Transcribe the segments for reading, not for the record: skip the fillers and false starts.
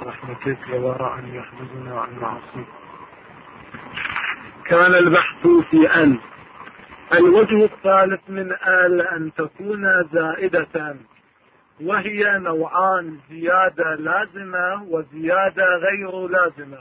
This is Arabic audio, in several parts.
رحمتك ووراء أن يحفظنا عن معصيك. كان البحث في أن الوجه الثالث من أن تكون زائدة، وهي نوعان: زيادة لازمة وزيادة غير لازمة.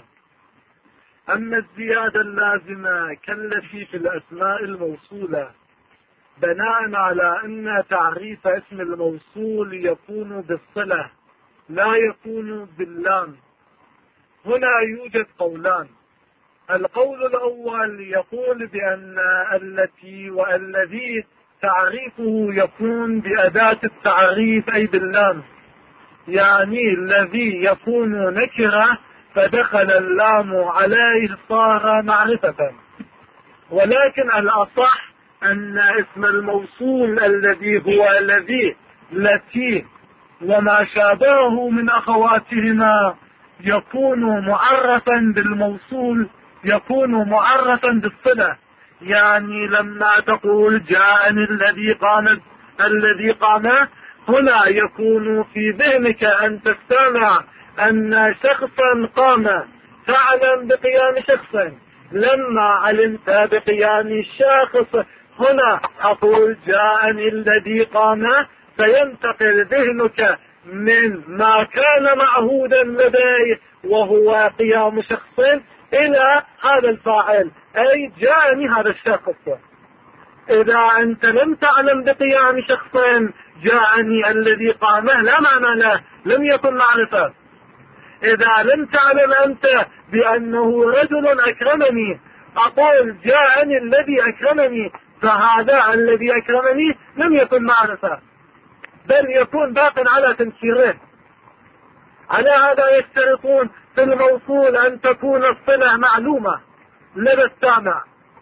أما الزيادة اللازمة كالتي في الأسماء الموصولة، بناء على أن تعريف اسم الموصول يكون بالصلة لا يكون باللام، هنا يوجد قولان. القول الأول يقول بأن التي والذي تعريفه يكون بأداة التعريف أي باللام، يعني الذي يكون نكرة فدخل اللام عليه صار معرفة. ولكن الأصح أن اسم الموصول الذي هو الذي التي وما شابهه من أخواتهما يكون معرفا بالموصول، يكون معرفا بالصلة. يعني لما تقول جاءني الذي قام هنا يكون في ذهنك أن تستمع أن شخصا قام، تعلم بقيام شخص. لما علمت بقيام الشخص هنا أقول جاءني الذي قام، فينتقل ذهنك من ما كان معهودا لديه وهو قيام شخص إلى هذا الفاعل، أي جاءني هذا الشخص. إذا أنت لم تعلم بقيام شخص جاءني الذي قامه لا معنى له، لم يكن معرفة. إذا لم تعلم أنت بأنه رجل أكرمني، أقول جاءني الذي أكرمني، فهذا الذي أكرمني لم يكن معرفة، بل يكون باق على تنكيره. على هذا يشترطون في الموصول أن تكون الصلة معلومة لدى السامع.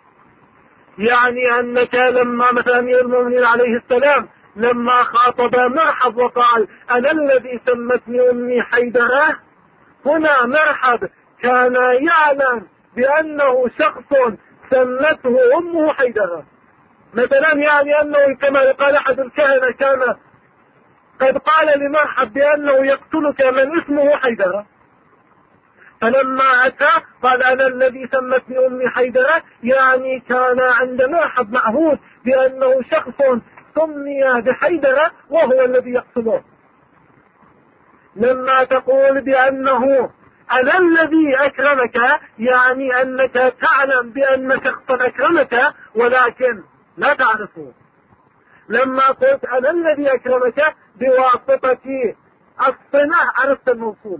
يعني أنك لما مثلا أمير المؤمنين عليه السلام لما خاطب مرحب وقال أنا الذي سمتني أمي حيدرة، هنا مرحب كان يعلم بأنه شخص سمته أمه حيدرة مثلا، يعني أنه كما قال أحد الكهنة كان قد قال لمرحب بأنه يقتلك من اسمه حيدرة، فلما أتى قال أنا الذي سمتني أمي حيدرة، يعني كان عند مرحب معهود بأنه شخص سمي بحيدرة وهو الذي يقتله. لما تقول بأنه أنا الذي أكرمك، يعني أنك تعلم بأن شخصا أكرمك ولكن لا تعرفه. لما قلت أنا الذي أكرمك بواسطة الصلة عرفت الموصول.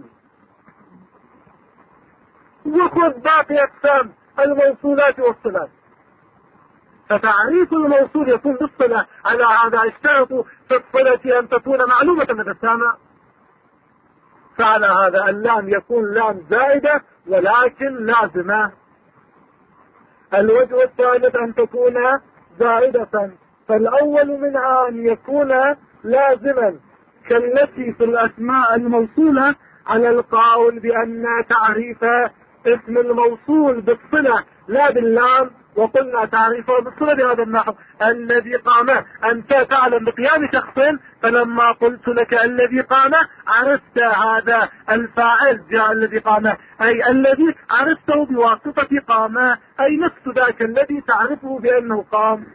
وخذ باقي أقسام الموصولات والصلات، فتعريف الموصول يكون بالصلة. على هذا اشترطوا في الصلة أن تكون معلومة من السامع، فعلى هذا اللام يكون لام زائدة ولكن لازمة. الوجه الثالث أن تكون زائدة، فالأول منها أن يكون لازما كالتي في الأسماء الموصولة على القول بأن تعريف اسم الموصول بالصلة لا باللام، وقلنا تعريفه بالصلة بهذا النحو: الذي قام، أنت تعلم بقيام شخص، فلما قلت لك الذي قام عرفت هذا الفاعل جاء الذي قام، أي الذي عرفته بواسطة قام، أي نفس ذاك الذي تعرفه بأنه قام.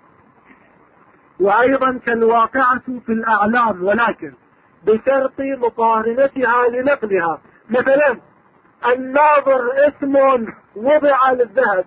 وأيضا كالواقعة في الأعلام، ولكن بشرط مقارنتها لنقلها. مثلا الناظر اسم وضع للذهب،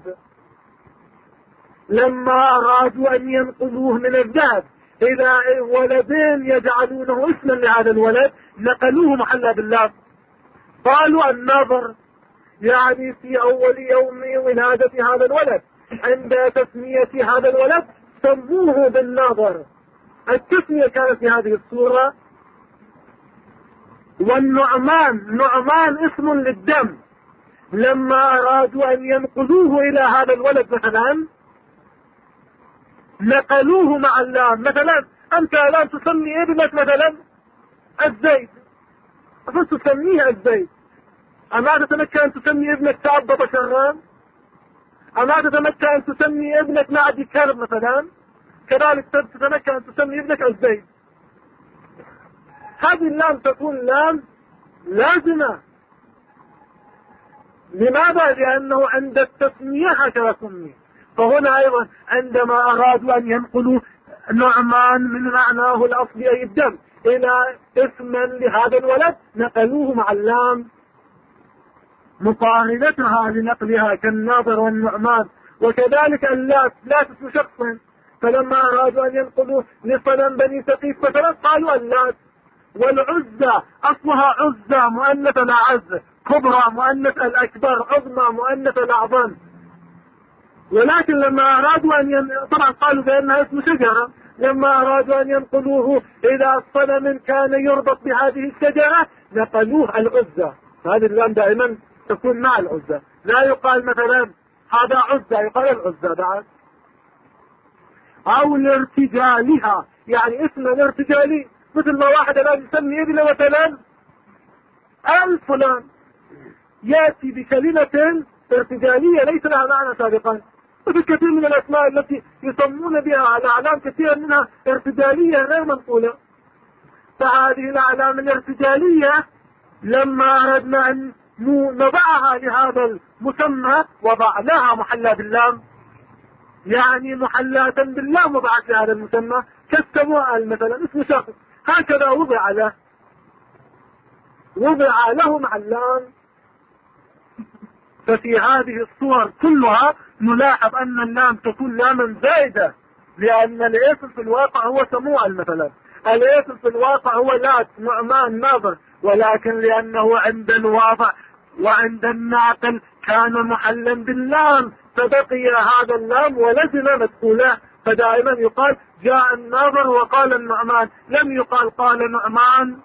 لما أرادوا أن ينقلوه من الذهب إلى ولدين يجعلونه اسما لهذا الولد نقلوه محلا باللام، قالوا الناظر، يعني في أول يوم ولادة هذا الولد عند تسمية هذا الولد سموه بالناظر، التسمية كانت في هذه الصورة. والنعمان اسم للدم، لما أرادوا أن ينقلوه إلى هذا الولد مثلا نقلوه مع اللام. مثلا أنت الآن تسمي ابنك مثلا الزيد، فتسميه الزيد، أما تتمكن أن تسمي ابنك تعبط شران؟ أما تتمكن أن تسمي ابنك معدي كرب مثلا؟ كذلك تتمكن أن تسمي ابنك الزيد. هذه اللام تكون لام لازمة لماذا؟ لأنه عند التسمية هكذا سمي. فهنا أيضا عندما أرادوا أن ينقلوا نعمان من معناه الأصلي أي الدم إلى اسما لهذا الولد نقلوه مع اللام مقارنتها لنقلها كالناظر والنعمان. وكذلك اللات، لات اسم شخص، فلما أرادوا أن ينقلوا لصنم بني ثقيف مثلا قالوا اللات. والعزة أصلها عزة مؤنث الأعز، كبرى مؤنث الأكبر، عظمى مؤنث الأعظم. ولكن لما أرادوا طبعا قالوا بأنها اسم شجرة، لما أرادوا أن ينقلوه إلى صنم كان يربط بهذه الشجرة نقلوه العزة. هذه اللام دائما تكون مع العزة، لا يقال مثلا هذا عزة، يقال العزة بعد. أو لارتجالها، يعني اسم الارتجالي، مثل ما واحد الآن يسمي ابنه مثلا الفلان، يأتي بكلمة ارتجالية ليس لها معنى سابقا. وفي كثير من الأسماء التي يسمون بها الأعلام كثيرا منها ارتجالية غير منقولة. فهذه الأعلام الارتجالية لما أردنا أن نضعها لهذا المسمى وضعناها محلى باللام، يعني محلاة باللام وضعت لهذا المسمى. كالسموال مثلا اسم شخص هكذا وضع له مع اللام. ففي هذه الصور كلها نلاحظ أن اللام تكون لاما زائدة، لأن الاسم في الواقع هو سموال مثلا، الاسم في الواقع هو لات، نعمان، ناظر، ولكن لأنه عند الواضع وعند الناقل كان محلا باللام فبقي هذا اللام ولزم مدخوله. فدائما يقال جاء الناظر وقال النعمان، لم يقال قال نعمان.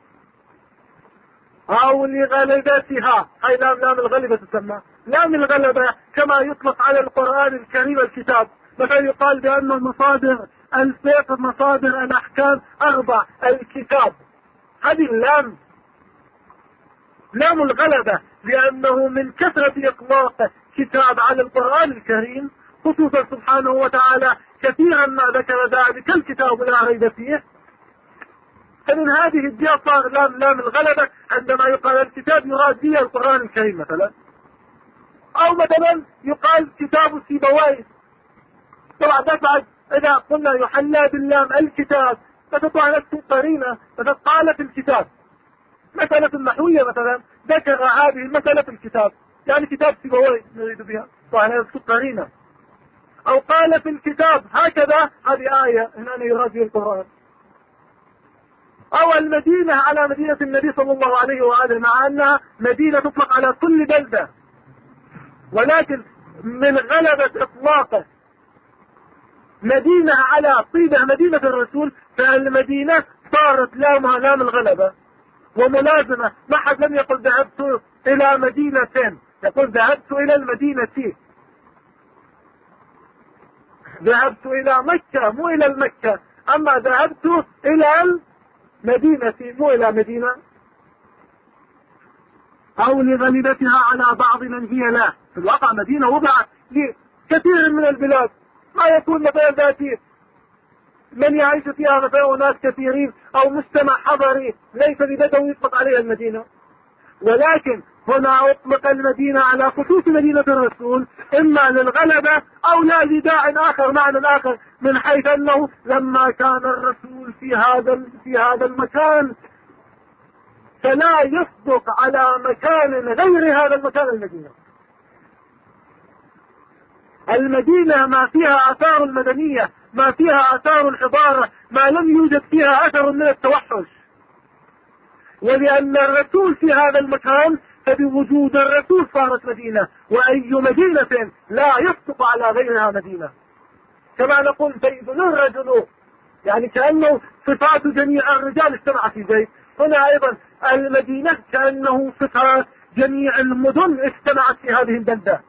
أو لغلبتها، هاي لام الغلبة تسمى. لام الغلبة كما يطلق على القرآن الكريم الكتاب، مثلا يقال بأن مصادر الفقه مصادر الأحكام 4 الكتاب. هذه اللام لام الغلبة، لأنه من كثرة إطلاق كتاب على القرآن الكريم، خصوصا سبحانه وتعالى كثيرا ما ذكر ذلك الكتاب لا ريب فيه. فمن هذه الجهة صار لام الغلبة عندما يقال الكتاب يراد به القرآن الكريم مثلا. أو مثلا يقال كتاب سيبويه، طبعا بعد إذا قلنا يحلى باللام الكتاب فتطلع نفس قرينة، فتقال في الكتاب مسألة النحوية مثلا ذكر هذه المسألة في الكتاب، يعني كتاب سيبويه نريد بها، طبعا نفس قرينة. أو قال في الكتاب هكذا، هذه آية هنا يراد به القرآن. أو المدينة على مدينة النبي صلى الله عليه وآله، مع أنها مدينة تطلق على كل بلدة، ولكن من غلبة إطلاقه مدينة على طيبة مدينة الرسول، فالمدينة صارت لامها لام الغلبة وملازمة. ما حد لم يقل ذهبت إلى مدينة، يقول ذهبت إلى المدينة، ذهبت إلى مكة مو إلى المكة، أما ذهبت إلى المدينة مو إلى مدينة. أو لغلبتها على بعض من هي لا، في الواقع مدينة وضعت لكثير من البلاد، ما يكون مثلا ذاتي من يعيش فيها مثلا ناس كثيرين، أو مجتمع حضري ليس ببدوي يطلق عليها المدينة. ولكن هنا أطلق المدينة على خصوص مدينة الرسول، إما للغلبة أو لا لداع آخر، معنى آخر، من حيث أنه لما كان الرسول في هذا المكان فلا يصدق على مكان غير هذا المكان المدينة. المدينة ما فيها آثار المدنية، ما فيها آثار الحضارة، ما لم يوجد فيها أثر من التوحش. ولأن الرسول في هذا المكان فبوجود الرسول صارت مدينة، وأي مدينة لا يصدق على غيرها مدينة. كما نقول زيد الرجل، يعني كأنه صفات جميع الرجال اجتمعت في زيد. هنا أيضا المدينة كأنه صفات جميع المدن اجتمعت في هذه البلدة.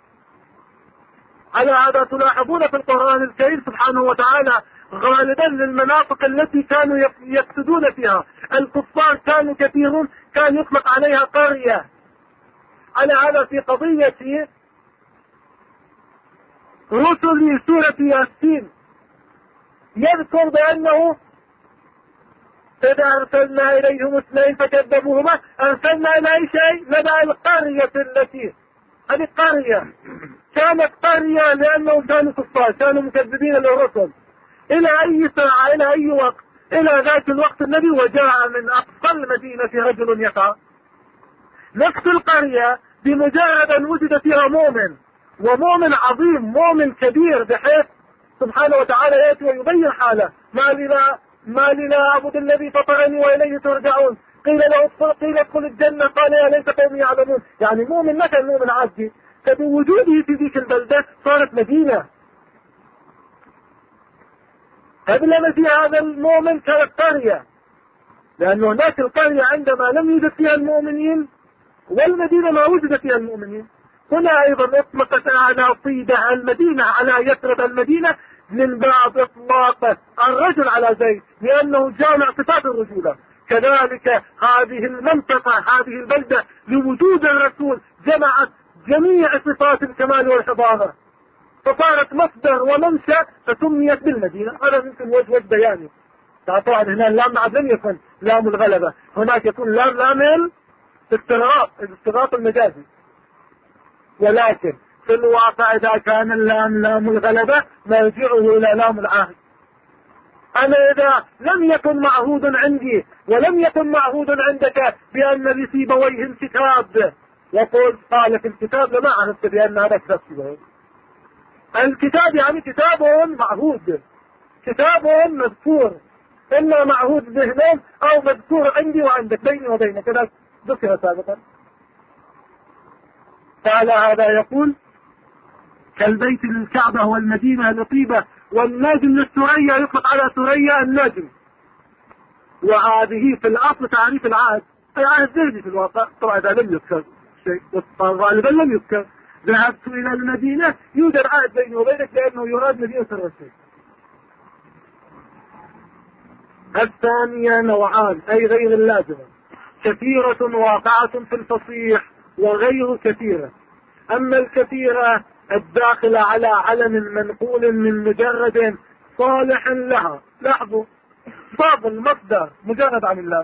على هذا تلاحظون في القرآن الكريم سبحانه وتعالى غالبا للمناطق التي كانوا يقصدون فيها الكفار كانوا كثيرون، كان يطلق عليها قرية. على هذا في قضية رسل سورة ياسين يذكر بأنه إذا أرسلنا إليهم اثنين فكذبوهما أرسلنا إلى أي شيء؟ نبأ القرية التي، هذه قرية كانت قرية لأنهم كانوا كفار، كانوا مكذبين للرسل. إلى أي ساعة، إلى أي وقت؟ إلى ذاك الوقت النبي وجاء من أقصى المدينة رجل يسعى. نفس القرية بمجرد أن وجد فيها مؤمن، ومؤمن عظيم، مؤمن كبير، بحيث سبحانه وتعالى يأتي ويبين حاله: ما لي لا أعبد الذي فطرني وإليه ترجعون. قيل ادخل الجنة قال يا ليت قومي يعلمون. يعني مؤمن ما كان مؤمن عادي، فبوجوده في ذيك البلدة صارت مدينة. قبل ما في هذا المؤمن كانت قرية، لأن هناك القرية عندما لم يوجد فيها المؤمنين، والمدينة ما وجد فيها المؤمنين. هنا أيضا اطلقت على طيبة المدينة، على يثرب المدينة، من باب إطلاق الرجل على زيد، لأنه جامع صفات الرجولة. كذلك هذه المنطقة، هذه البلدة، لوجود الرسول جمعت جميع صفات الكمال والحضارة، فصارت مصدر ومنشأ، فسميت بالمدينة. هذا يمكن وجه بياني. طبعا هنا اللام بعد لم يكن لام الغلبة، هناك يكون لام الاستغراق المجازي. ولكن في الواقع إذا كان اللام لام الغلبة مرجعه إلى لام العهد. أنا إذا لم يكن معهود عندي ولم يكن معهود عندك بأن لسيبويه كتاب، يقول قال في الكتاب لما عرفت بأن هذا كتاب سيبويه. الكتاب يعني كتاب معهود، كتاب مذكور، إما معهود ذهنين أو مذكور عندي وعندك، بيني وبينك، كذا ذكر سابقا. تعالى هذا يقول: كالبيت للكعبة والمدينة لطيبة والنجم للثريا، يطلق على ثريا النجم. وهذه في الأصل تعريف العهد، أي عهد ذهني في الواقع. طبعا إذا لم يذكر شيء، غالبا لم يذكر. ذهبت إلى المدينة، يوجد عهد بيني وبينك، لأنه يراد مدينة الرسول. الثانية نوعان، أي غير اللازمة: كثيرة واقعة في الفصيح، وغير كثيرة. أما الكثيرة الداخلة على علم منقول من مجرد صالح لها. لاحظوا، فاضل مصدر مجرد عن اللام،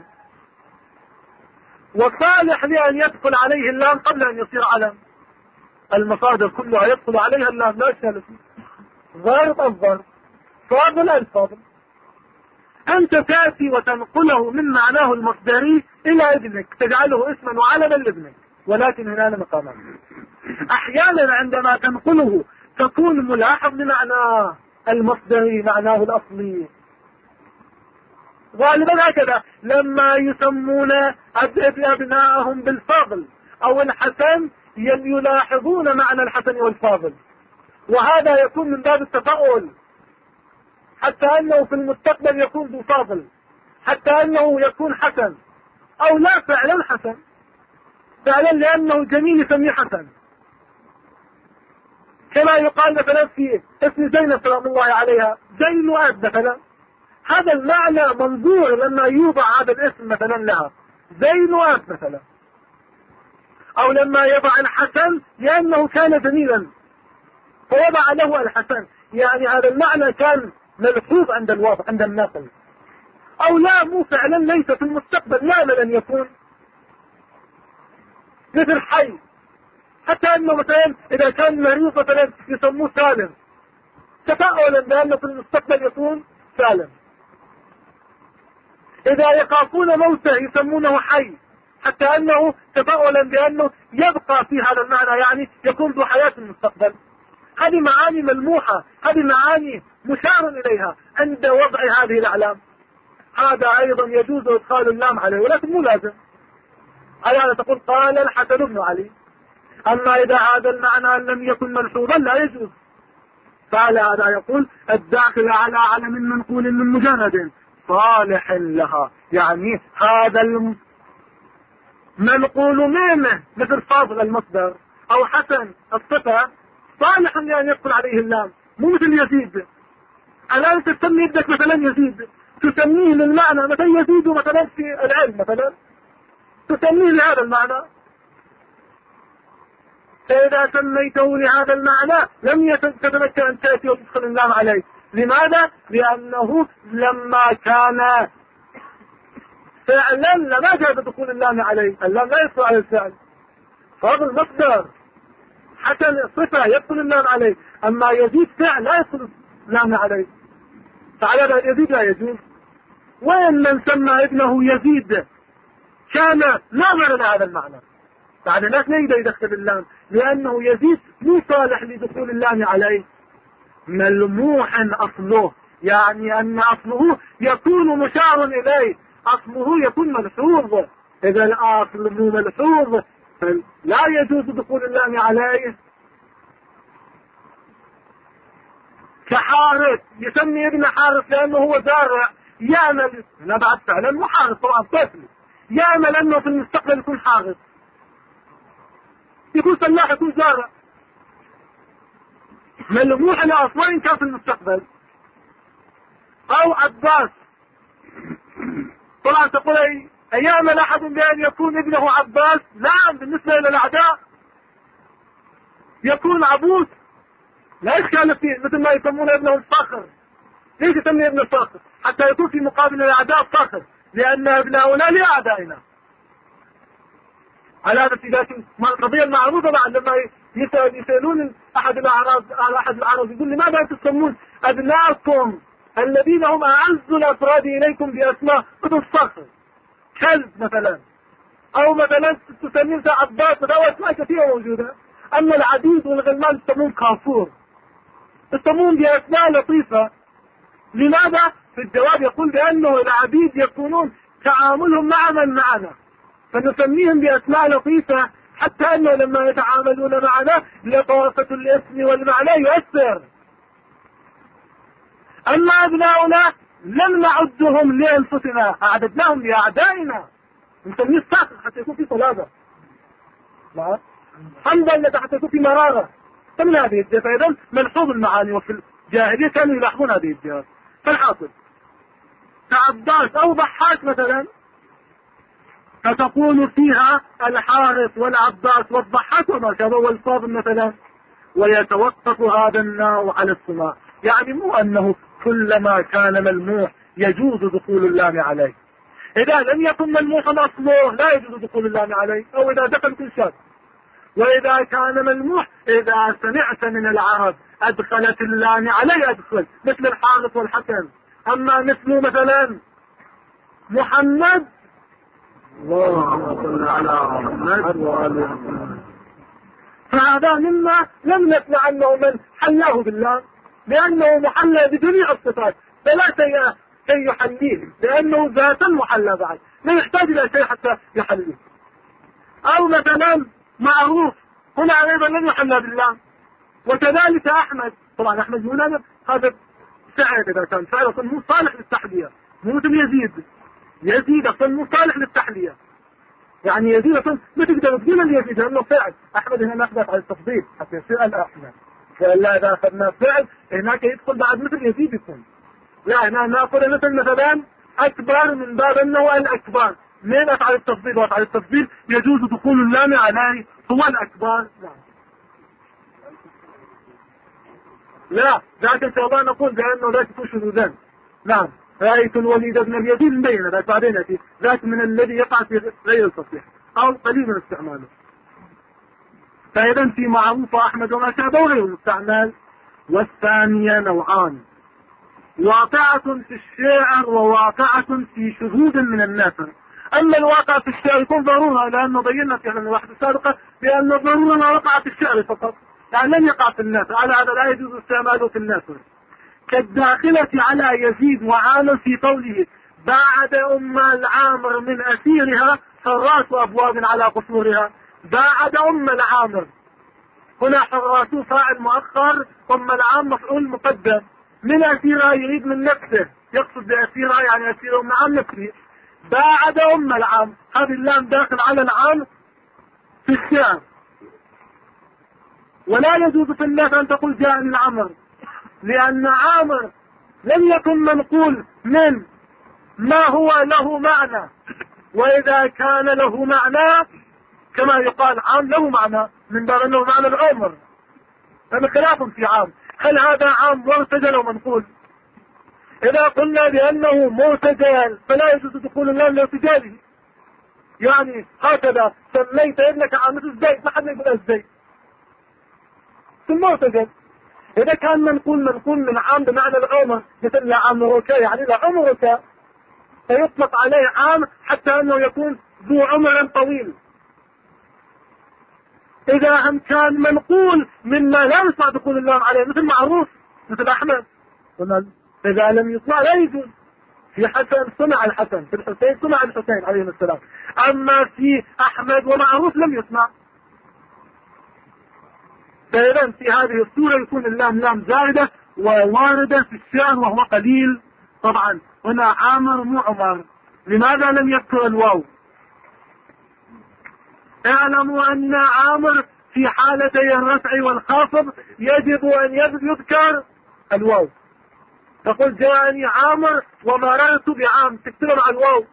وصالح لأن يدخل عليه اللام قبل أن يصير علم. المصادر كلها يدخل عليها اللام، لا إشكال فيه. ظرف الظرف، فاضل الفاضل. أنت تأتي وتنقله من معناه المصدري إلى ابنك، تجعله اسما وعلما لابنك، ولكن هنا مقاما. أحيانا عندما تنقله تكون ملاحظ لمعناه المصدري، معناه الأصلي. غالبا هكذا لما يسمون أبناءهم بالفاضل أو الحسن، يلاحظون معنى الحسن والفاضل، وهذا يكون من باب التفاؤل، حتى أنه في المستقبل يكون ذو فاضل، حتى أنه يكون حسن، أو لا فعلا حسن، فعلا لأنه جميل يسميه حسن. كما يقال مثلا في اسم زينب سلام الله عليها زين وأب مثلا، هذا المعنى منظور لما يوضع هذا الاسم مثلا لها زين وأب مثلا. أو لما يضع الحسن لأنه كان جميلا فوضع له الحسن، يعني هذا المعنى كان ملحوظ عند الواضع عند الناقل. أو لا، مو فعلا، ليس في المستقبل، لا أمل أن يكون مثل حي، حتى أنه مثلا إذا كان مريض مثلا يسموه سالم، تفاؤلا بأنه في المستقبل يكون سالم. إذا يخافون موته يسمونه حي، حتى أنه تفاؤلا بأنه يبقى في هذا المعنى، يعني يكون ذو حياة في المستقبل. هذه معاني ملموحة، هذه معاني مشار إليها عند وضع هذه الأعلام. هذا أيضا يجوز إدخال اللام عليه، ولكن مو لازم. على تقول قال الحسن بن علي. أما إذا هذا المعنى لم يكن ملحوظا لا يجوز. فعلى هذا يقول الداخل على علم منقول من مجرد صالح لها، يعني هذا المنقول منه مثل فاضل المصدر أو حسن الصفة صالح لأن يدخل عليه اللام، مو مثل يزيد. الآن تسمي ابنك مثلا يزيد، تسميه للمعنى مثلا يزيد مثلا في العلم مثلا، تسميه لهذا المعنى. فإذا سميته لهذا المعنى لم تتمكن أن تأتي وتدخل اللام عليه. لماذا؟ لأنه لما كان فعلا لما جاء بدخول اللام عليه، اللام لا يدخل على الفعل، فهذا المصدر حتى الصفة يدخل اللام عليه، أما يزيد فعل لا يدخل اللام عليه، فعلى يزيد لا يجوز. وإن من سمى ابنه يزيد كان لا معنى هذا المعنى، بعد الناس لا يقدر يدخل اللام، لأنه يزيد مو صالح لدخول اللام عليه. ملموح أصله، يعني أن أصله يكون مشار إليه، أصله يكون ملحوظ، إذا الأصل مو ملحوظ فلا يجوز دخول اللام عليه. كحارث، يسمي ابن حارث لأنه هو زارع، يعمل بعد فعلا مو حارث طبعا طفل، يعمل أنه في المستقبل يكون حارث، يكون فلاح، يكون زارع، ملموح الأصل وإن كان في المستقبل. أو عباس، طبعا تقول أيامل أحد بأن يكون ابنه عباس؟ نعم، بالنسبة إلى الأعداء يكون عبوس، لا إشكال فيه، مثل ما يسمون ابنه الفخر. ليش يسمي ابن الفخر؟ حتى يكون في مقابل الأعداء فخر، لأن ابناؤنا لأعدائنا. على هذا لكن القضية المعروفة بعد لما يسألون أحد الأعراض يقول لماذا تسمون أبناءكم الذين هم أعز الأفراد إليكم بأسماء ابن الصخر كلب مثلا، أو مثلا تسمون عباس، وده أسماء كثيرة موجودة. أما العديد والغلمان يسمون كافور، يسمون بأسماء لطيفة. لماذا؟ في الجواب يقول بأنه العبيد يكونون تعاملهم مع من معنا، فنسميهم بأسماء لطيفة، حتى أنه لما يتعاملون معنا لطافة الاسم والمعنى يؤثر. أما أبناؤنا لم نعدهم لأنفسنا، أعددناهم لأعدائنا، نسميه الصخر حتى يكون في صلابة، حنظل حتى يكون في مرارة. فمن هذه الجهة أيضا ملحوظ المعاني، وفي الجاهلية كانوا يلاحظون هذه الجهة. فالحاصل كعباس أو ضحاك مثلا، فتقول فيها الحارث والعباس والضحاك وما شابه والفاضل مثلا، ويتوقف هذا النوع على السماع، يعني مو أنه كلما كان ملموح يجوز دخول اللام عليه. إذا لم يكن ملموحا أصله لا يجوز دخول اللام عليه، أو إذا دخل كل شيء. وإذا كان ملموح، إذا سمعت من العرب أدخلت اللام عليه أدخل، مثل الحارث والحكم. أما مثل مثلا محمد، اللهم صل على محمد وآله وسلم، فهذا مما لم نسمع أنه من حلاه بالله، لأنه محلى بجميع الصفات، فلا شيء يحليه، لأنه ذاتا محلى بعد، لا يحتاج إلى شيء حتى يحليه. أو مثلا معروف، هنا أيضا لم يحلى بالله. وكذلك أحمد، طبعا أحمد هنا هذا سعد، إذا كان سعد أصلا مو صالح للتحلية، مو مثل يزيد أصلا مو صالح للتحلية، يعني يزيد أصلا ما تقدر تقول أن يزيد لأنه فعل. أحمد هنا ناخذ على التفضيل حتى يصير الأحمد، فلا إذا أخذنا فعل هناك يدخل بعد مثل يزيد يكون، لا هنا نأخذ مثلا أكبر من باب أنه الأكبر، من أفعل التفضيل، وأفعل التفضيل يجوز دخول اللام عليه هو الأكبر. لا ذاك إن شاء الله نقول بأنه ذاك يكون شذوذا. نعم، رأيت الوليد بن اليزيد مبين، ذاك بعدين يأتي ذاك من الذي يقع في غير التصحيح أو قليل من استعماله. فإذا في معروف أحمد وما شابه غير مستعمل. والثانية نوعان، واقعة في الشعر وواقعة في شذوذ من الناثر. أما الواقع في الشعر يكون ضرورة، لأنه بينا في الواحدة السابقة بأن الضرورة ما وقع في الشعر فقط، يعني لم يقع في الناثر، على هذا لا يجوز استعماله في الناثر. كالداخلة على يزيد وعامر في قوله باعد أم العامر من أسيرها حراس أبواب على قصورها. باعد أم العامر، هنا حراس فاعل مؤخر، أم العام مفعول مقدم. من أسيرها يريد من نفسه، يقصد بأسيرها يعني أسير أم العام نفسه. باعد أم العام، هذه اللام داخل على العام في الشعر، ولا يجوز في الناس أن تقول جاءني العمر، لأن عامر لم يكن منقول من ما هو له معنى، وإذا كان له معنى كما يقال عام له معنى من باب أنه معنى العمر، فمن خلاف في عام، هل هذا عام مرتجل ومنقول؟ إذا قلنا بأنه مرتجل فلا يجوز دخول اللام لارتجاله. يعني هكذا سميت ابنك عامل الزيت، ما حد يقول الزيت في المرتجل. إذا كان منقول من عام بمعنى العمر، مثل لعمرك يعني لعمرك، فيطلق عليه عام حتى أنه يكون ذو عمر طويل. إذا هم كان منقول مما لا يصنع دخول اللام عليه، مثل معروف مثل أحمد، إذا لم يصنع لا يجوز. في حسن صنع الحسن، في الحسين صنع الحسين عليه السلام، أما في أحمد ومعروف لم يصنع. فإذا في هذه الصورة يكون اللام لام زائدة وواردة في الشعر وهو قليل. طبعا هنا عامر مو عمر. لماذا لم يذكر الواو؟ اعلموا أن عامر في حالتي الرفع والخافض يجب أن يذكر الواو. تقول جاءني عامر ومررت بعام، تكتب مع الواو.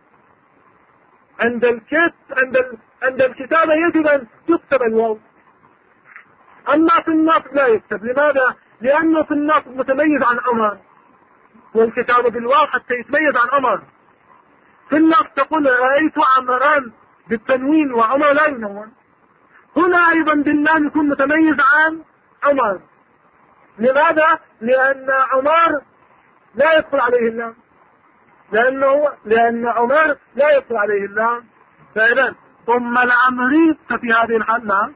عند الكتابة يجب أن تكتب الواو. أما في النصب لا يكتب. لماذا؟ لأنه في النصب متميز عن عمر، والكتابة بالواو حتى يتميز عن عمر. في النصب تقول رأيت عمران بالتنوين وعمر لا ينون. هنا أيضا باللام يكون متميز عن عمر. لماذا؟ لأن عمر لا يدخل عليه اللام، لأن عمر لا يدخل عليه اللام. فإذا ثم العمري ففي هذه الحالة نعم.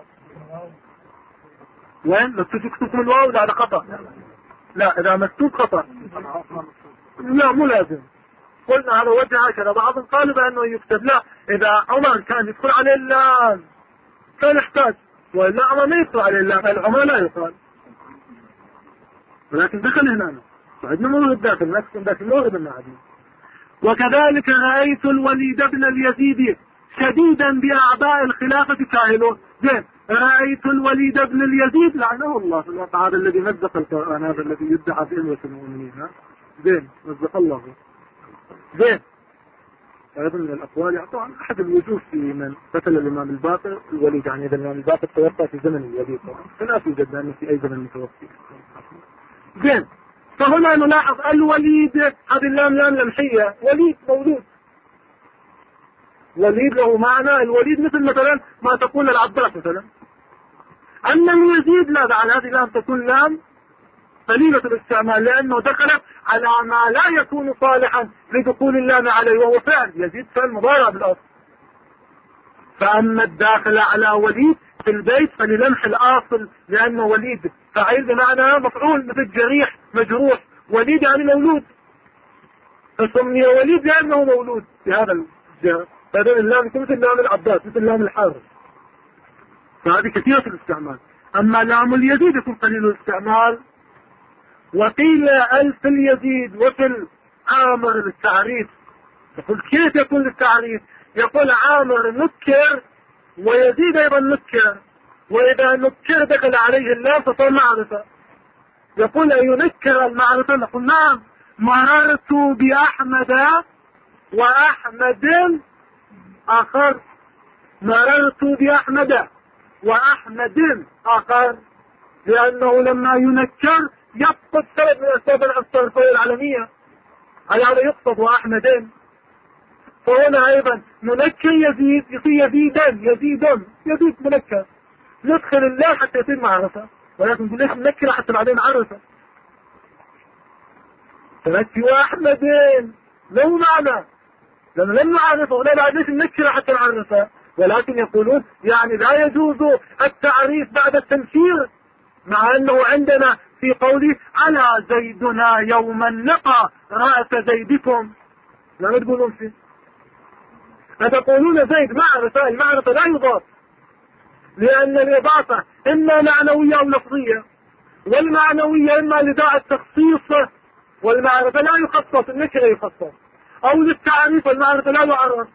وين مكتوب تكتب الواو؟ لا هذا خطأ. لا إذا مكتوب خطأ لا مو لازم. قلنا هذا وجه هكذا. بعض قالوا بأنه يكتب. لا، إذا عمر كان يدخل عليه اللام كان يحتاج، وإلا عمر ما يدخل عليه اللام، العمر لا يقال، ولكن دخل هنا فعندنا موهب داخل نفسه داخل موهب النعدين. وكذلك رأيت الوليد بن اليزيد شديدا بأعداء الخلافة كاهله. زين، رأيت الوليد بن اليزيد لعنه الله في الواقع، هذا الذي مزق القرآن، هذا الذي يدعى في إلوة المؤمنين. زين، مزق الله. زين، أيضا من الأقوال يعني طبعا أحد الوجوه في من قتل الإمام الباقر الوليد، يعني إذا الإمام الباقر توفى في زمن الوليد طبعا، فلا توجد أنه في أي زمن متوفي. زين، فهنا نلاحظ الوليد هذه اللام لام لمحية، وليد مولود، وليد له معنى. الوليد مثلا ما تقول العباس مثلا. أما اليزيد لا، على هذه اللام تكون لام قليلة الاستعمال، لأنه دخلت على ما لا يكون صالحا لدخول اللام عليه، وهو فعل. يزيد فعل مضارع بالأصل. فأما الداخل على وليد في البيت فللمح الأصل، لأنه وليد فعيل بمعنى مفعول، مثل جريح مجروح. وليد يعني مولود، فسمي وليد لأنه مولود في هذا الجهة. هذا اللام مثل لام العباس، مثل لام الحارث، فهذه كثيرة الاستعمال. أما لام اليزيد يكون قليل الاستعمال. وقيل ألف اليزيد وفي العامر للتعريف. يقول كيف يكون للتعريف؟ يقول عامر نكر ويزيد أيضا نكر، وإذا نكر دخل عليه اللام فصار معرفة. يقول أينكر المعرفة؟ نقول نعم. مررت بأحمد وأحمد آخر، مررت بأحمد وأحمد آخر، لأنه لما ينكر يقصد سبب من أسباب الصرفية العالمية، على هذا يقصد وأحمدين. فهنا أيضا ننكر يزيد يصير يزيد منكر، ندخل الله حتى يصير معرفة، ولكن نقول ليش ننكر حتى بعدين معرفة. تنكر وأحمدين له معنى، لأنه لم نعرفه، ولا بعد ليش ننكر حتى نعرفه. ولكن يقولون يعني لا يجوز التعريف بعد التنكير، مع أنه عندنا في قوله على زيدنا يوما نقى رأس زيدكم، لا تقولون فيه. فتقولون زيد معرفة، المعرفة لا يضاف، لأن الإضافة إما معنوية أو لفظية، والمعنوية إما لداء التخصيص، والمعرفة لا يخصص، النكرة يخصص، أو للتعريف والمعرفة لا يعرف.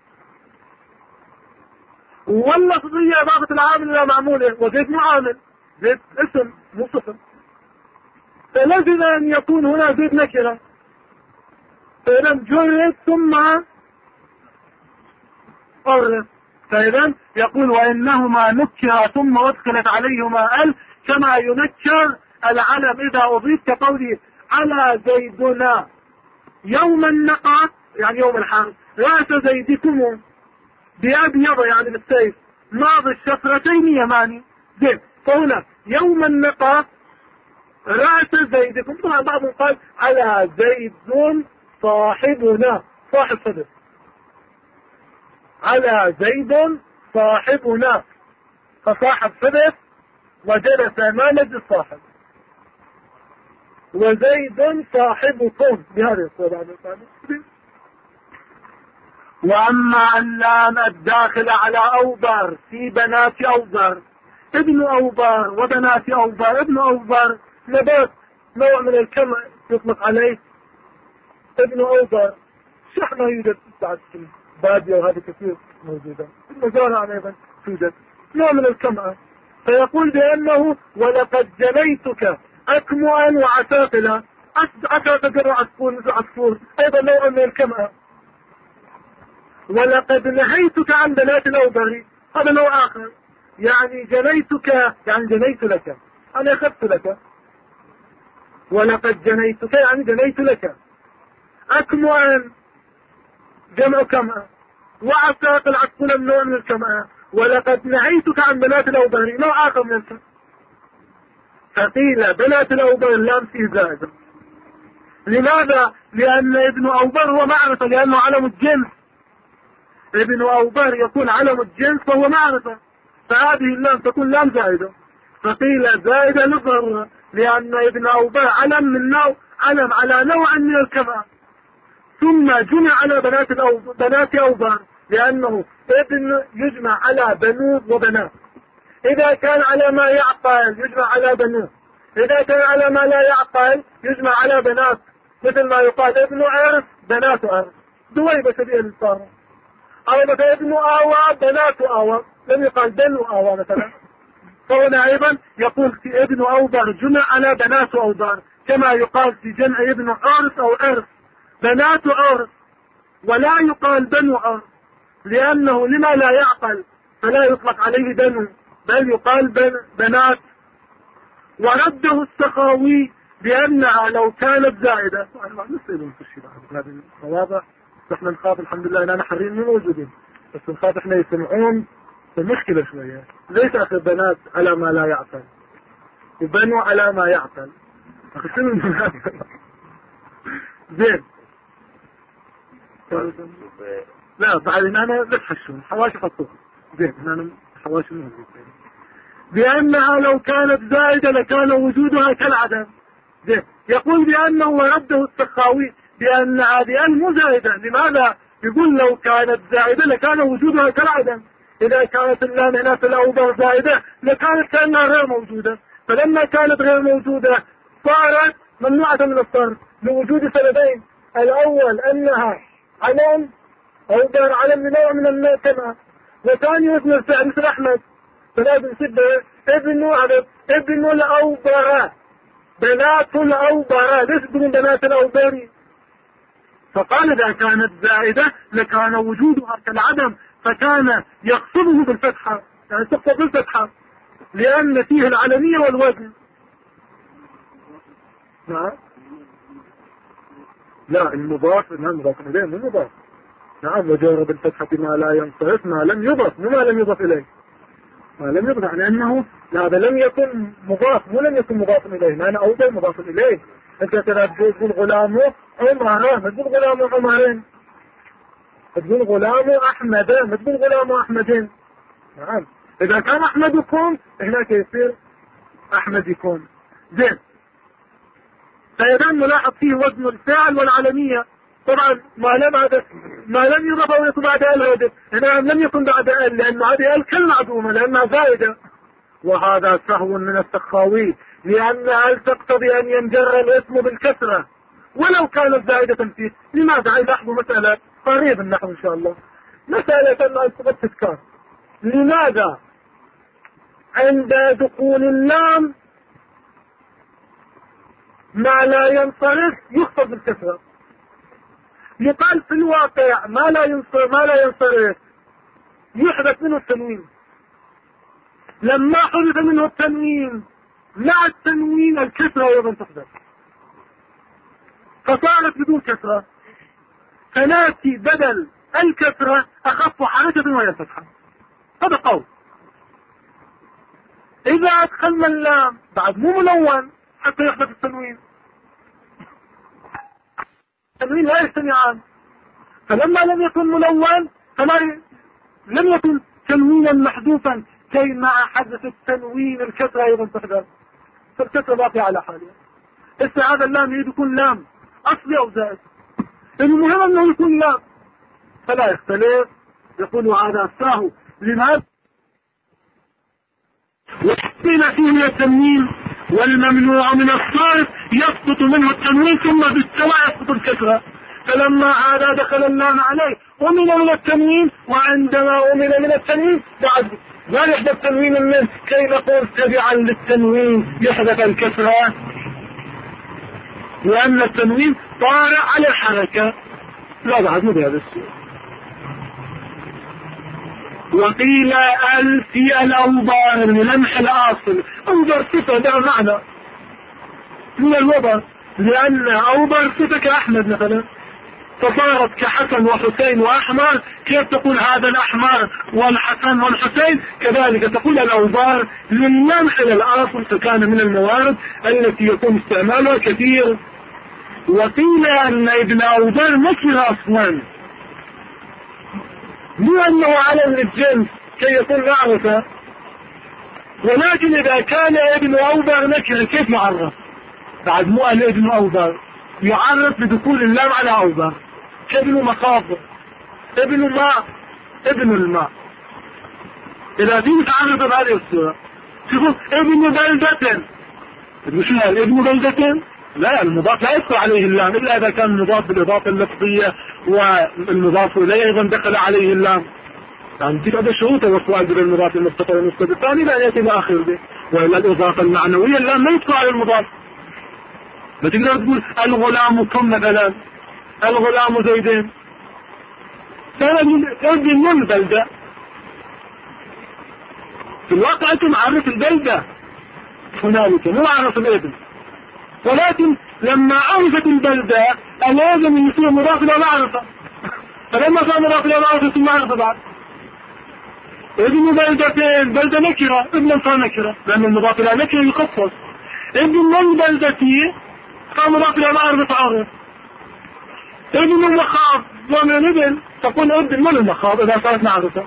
واللفظية إضافة العامل إلى معموله، وزيد معامل، زيد اسم مو صفر، فلازم أن يكون هنا زيد نكرة. فإذا جرد ثم أعرف. فإذا يقول وإنهما نكر ثم أدخلت عليهما ال، كما ينكر العلم إذا أضيف، كقوله على زيدنا يوم النقع يعني يوم الحرب رأس زيدكم بأبيض يعني بالسيف ماضي الشفرتين يماني زين. فهنا يوم النقع رأس زيدكم. طبعا بعضهم قال على زيد صاحبنا صاحب صدر على زيد صاحبنا فصاحب صدر وجلس ما نجد الصاحب وزيد صاحبكم بهذه الصورة. وأما اللام الداخل على أوبر في بنات أوبر ابن أوبر وبنات أوبر ابن أوبر نبات نوع من الكمع يطلق عليه ابن أوبر شحنة يوجد بعد في البادية وهذه كثير موجودة المزارع أيضا توجد نوع من الكمع. فيقول بأنه ولقد جنيتك أكمعا وعساقلا أكثر عصفور مثل عصفور أيضا نوع من الكمع. ولقد نهيتك عن بنات الأوبر هذا نوع آخر يعني جنيتك يعني جنيت لك أنا أخذت لك. ولقد جنيتك يعني جنيت لك أكمعا جمع كمع وعساق العسقل نوع من الكمع. ولقد نهيتك عن بنات الأوبر نوع آخر من الكمع. فقيل بنات الأوبر اللام فيه زائدة. لماذا؟ لأن ابن أوبر هو معرفة لأنه علم الجنس. ابن أوبر يكون علم الجنس فهو معرفة فهذه اللام تكون لام زائدة. فقيل زائدة للضرورة لأن ابن أوبر علم من نوع علم على نوع من الكمع ثم جمع على بنات أوبر لأنه ابن يجمع على بنوه وبنات. إذا كان على ما يعقل يجمع على بنوه إذا كان على ما لا يعقل يجمع على بنات مثل ما يقال ابن عرس بنات عرس دويبة شبيه للصارة أو مثلا ابن آوى بنات آوى لم يقال بنو آوى مثلا. فهنا أيضا يقول في ابن أوبر جمع على بنات أوبر كما يقال في جمع ابن عرس أو عرس بنات عرس ولا يقال بنو عرس لأنه لما لا يعقل فلا يطلق عليه بنو بل يقال بنات. ورده السخاوي بأنها لو كانت زائدة نسألهم في الشيء هذه المواضع نحن نخاف الحمد لله أننا حرين من موجودين بس نخاف احنا يسمعون المشكلة شوية ليس أخي بنات على ما لا يعقل وبنو على ما يعقل أخي شنو المناسبة زين. لا بعد ان انا لا تحشون حواشي خطوه زين انا حواشي موجود بانها لو كانت زائده لكان وجودها كالعدم. زين يقول بانه ورده السخاوي بان هذه مو زائده. لماذا؟ يقول لو كانت زائده لكان وجودها كالعدم. اذا كانت اللام هنا في الاوبر زائده لكانت كانها غير موجوده فلما كانت غير موجوده صارت ممنوعه من الصرف لوجود سببين. الاول انها علم أو دار علم بنوع من الكمع وثاني اسم الفعل مثل أحمد فلازم نسبه ابن الأوبر بنات الأوبر ليس من بنات الأوبر. فقال إذا كانت زائدة لكان وجودها كالعدم فكان يقصده بالفتحة يعني تقصد بالفتحة لأن فيه العلمية والوزن. نعم لا المضاف إليه المضاف نعم وجرب بالفتحة ما لا ينصرف ما لم يضف مو ما لم يضف إليه ما لم يضف يعني أنه هذا لم يكن مضاف مو لم يكن مضاف إليه ما أنا أوضع مضاف إليه. أنت تقول غلام عمر ما تقول غلام عمرين تقول غلام أحمد ما تقول غلام أحمدين. نعم إذا كان أحمدكم هناك يصير أحمد يكون. زين فإذا نلاحظ فيه وزن الفعل والعلمية. طبعا ما لم يضف أو يكون بعد الهدف هنا لم يكن بعد لأن هذه كالمعدومة لأنها زائدة. وهذا سهو من السخاوي لأن تقتضي أن ينجر الاسم بالكسرة ولو كانت زائدة فيه. لماذا؟ لاحظوا مسألة قريب النحو إن شاء الله مسألة أن تذكر لماذا عند دخول اللام ما لا ينصرف يخفض بالكسرة. يقال في الواقع ما لا ينصرف يحدث منه التنوين. لما حدث منه التنوين مع التنوين الكسرة أيضا تحدث فصارت بدون كسرة، فناتي بدل الكسرة أخف حركة وهي الفتحة. هذا قول. إذا أدخلنا اللام بعد مو ملون حتى يحدث التنوين، التنوين لا يجتمعان، فلما لم يكن ملون لم يكن تنوينا محذوفا كي مع حدث التنوين الكسرة أيضا تحدث، فالكسرة باقية على حالها. هذا اللام يريد يكون لام أصلي أو زائد، المهم أنه يكون لام فلا يختلف. يقول هذا الساهو لماذا؟ وحسن فيه التنوين والممنوع من الصرف يسقط منه التنوين ثم بالسواء يسقط الكسرة، فلما هذا دخل اللام عليه ومن من التنوين، وعندما ومن من التنوين بعد لا يحدث تنوين منه كي نقول تبعا للتنوين يحدث الكسرة، لأن التنوين طارئ على الحركة. لا بعد مو بهذا الشيء. وقيل في الأوبار من لمح الأصل، أوبر صفة ده معنى من الوبر، لأن أوبر صفة كأحمد مثلا، فصارت كحسن وحسين وأحمر، كيف تقول هذا الأحمر والحسن والحسين؟ كذلك تقول الأوبار للمح الأصل، فكان من الموارد التي يكون استعمالها كثير. وقيل أن ابن أوبر نكر أصلا، مو أنه علم الجنس كي يكون معرفة، ولكن إذا كان ابن أوبر نكر كيف يعرف؟ بعد مو قال ابن أوبر يعرف بدخول اللام على أوبر، كابن مخاض، ابن ماء، ابن الماء. إذا دي تعرف بهذه الصورة تقول ابن بلدة، مش ابن بلدة؟ لا، المضاف لا يدخل عليه اللام إلا إذا كان المضاف بالإضافة اللفظية والمضاف إليه أيضا دخل عليه اللام. يعني تلك هذا شروط والسؤال بين المضاف المستقر والمستقر الثاني لا يأتي بآخر به، وإلا الإضافة المعنوية اللام ما يدخل على المضاف. ما تقدر تقول الغلام كم مثلا، الغلام زيدين، كان ابن البلدة، في الواقع أنت معرف البلدة هنالك مو معرف الابن، ولكن لما عرفت البلدة لازم يصير مضاف إلى معرفة، فلما صار مضاف إلى معرفة ثم معرفة بعد. ابن بلدتين، بلدة نكرة، ابن صار نكرة لأن المضاف إلى نكرة يخصص. ابن البلدتي صار مضاف إلى معرفة عرف. ابن المخاض ومن ابن تكون ابن من المخاض إذا صارت معرفة.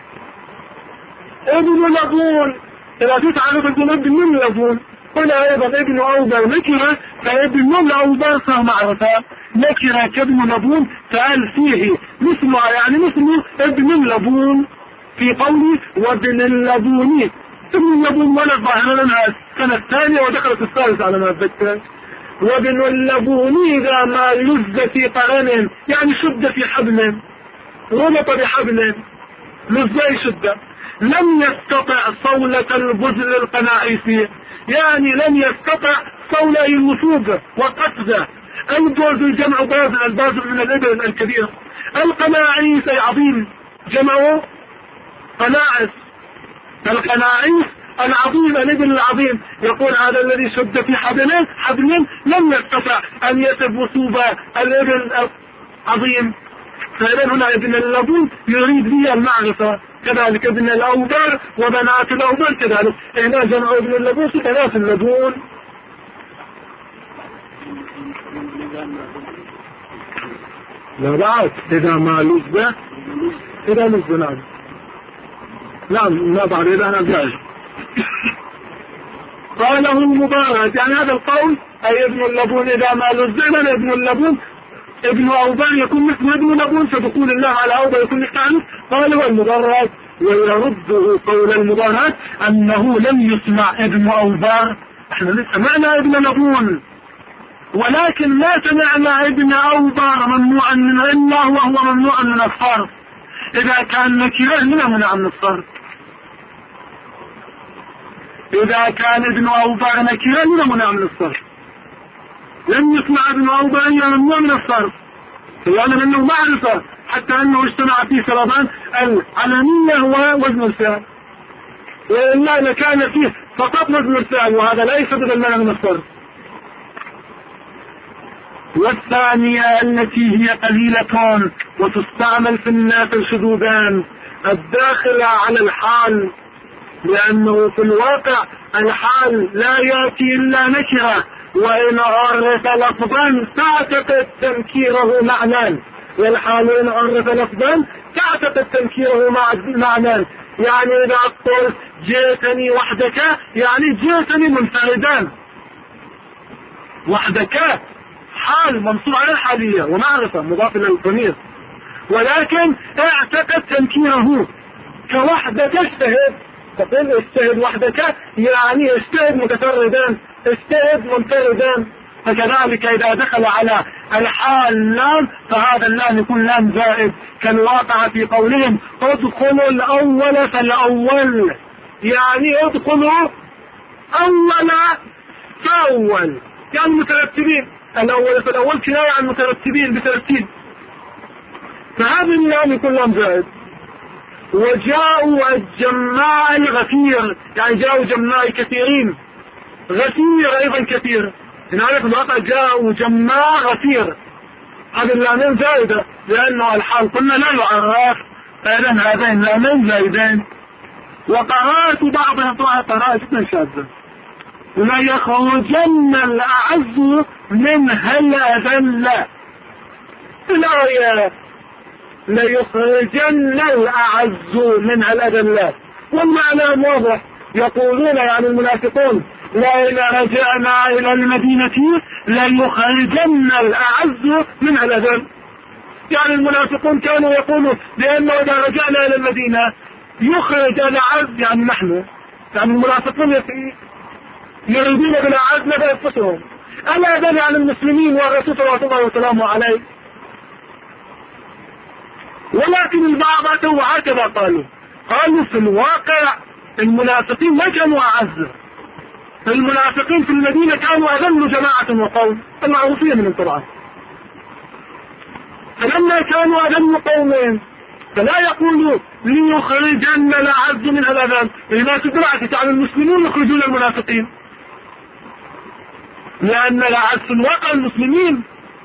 ابن لبون إذا تتعرف ابن من لبون، هنا أيضا ابن أوبر نكرة، فابن من أوبر صار معرفة نكرة كابن لبون، فقال فيه مثلها يعني مثل ابن لبون في قوله وابن اللبوني. ابن اللبون ولد ظاهرا لها السنة الثانية ودخلت الثالثة على ما أتذكر. وابن اللبوني إذا ما لز في قرن يعني شد في حبل، ربط بحبل، لزاي شدة، لم يستطع صولة البذل القناعيسي، يعني لم يستطع صولة الوثوق وقفزة. البذل جمع باذل، الباذل من الابن الكبير، القناعيس أي عظيم جمعه قناعس، القناعيس العظيم الابن العظيم. يقول هذا الذي شد في حبل لم يستطع أن يسب وثوب الابن العظيم، فإذا هنا ابن اللبون يريد به المعرفة. كذلك ابن الأوبر وبنات الأوبر كذلك، هنا جمع ابن اللبون في بنات اللبون. لا بعد إذا ما لزبه، إذا لزبه نعم، نعم ما بعد إذا أنا جاي قاله المبارك، يعني هذا القول أي ابن اللبون إذا ما لزبه ابن اللبون ابن أوبان يكون مثل ابن لبون، فدخول الله على أوبان يكون مثل. قال هو المبارك، ويرده قول المبارك أنه لم يسمع ابن أوبان، احنا سمعنا ابن لبون ولكن ما سمعنا ابن أوبان ممنوعا من إلا وهو ممنوع من الصرف. إذا كان نكرة منع من الصرف، إذا كان ابن أوبان نكرة منع من الصرف. لم يسمع ابن أوبان ممنوع من الصرف، يعلم أنه معرفة حتى أنه اجتمع فيه سببان العلمية ووزن الفعل، وإلا لكان فيه فقط وزن الفعل، وهذا لا يسبب المنع من الصرف. والثانية التي هي قليلة وتستعمل في الناس الشذوذان الداخلة على الحال، لأنه في الواقع الحال لا يأتي إلا نكرة، وإن عرف لفظا تعتقد تنكيره معنى، والحال إن عرف لفظا تعتقد تنكيره معنى. يعني إذا قلت جئتني وحدك يعني جئتني منفردا، وحدك حال منصوب على الحالية ومعرفة مضاف إلى الضمير، ولكن اعتقد تنكيره كوحدك اجتهد، تقول اجتهد وحدك يعني اجتهد متفردا، اجتهد منفردا. فكذلك إذا دخل على الحال لام فهذا اللام يكون لام زائد، كالواقع في قولهم ادخلوا الأول فالأول، يعني ادخلوا أول فأول، يعني مترتبين، الأول فالأول كناية عن مترتبين بترتيب، فهذا اللام يكون لام زائد. وجاءوا الجماع الغفير، يعني جاءوا جماع كثيرين، غفير أيضا كثير، نعرف الواقع جاءوا جماع غفير، هذه اللامين زائدة لأنه الحال قلنا لا يعرف، فإذن هذين اللامين زائدين. وقرأت بعضها قراءة جدا شاذة، لا يخرجن الأعز منها الأذل، الآية لا يخرجن الأعز منها الأذل، والمعنى واضح، يقولون يعني المنافقون لئن رجعنا إلى المدينة لا يخرجن الأعز منها الأذل، يعني المنافقون كانوا يقولوا لأنه إذا رجعنا إلى المدينة يخرج الأعز، يعني نحن، يعني المنافقون يريدون بالأعز نبأ أنفسهم، الأذل عن المسلمين والرسول صلى الله عليه وسلم عليه. ولكن البعض أتوا هكذا قالوا في الواقع المنافقين ما كانوا أعز، المنافقين في المدينة كانوا أذل جماعة وقوم المعروفين من طبعا، فلما كانوا أذل قومين فلا يقولوا ليخرجن الأعز من الأذل، لما تدرعت عن المسلمين يخرجون المنافقين، لأن الأعز في الواقع المسلمين،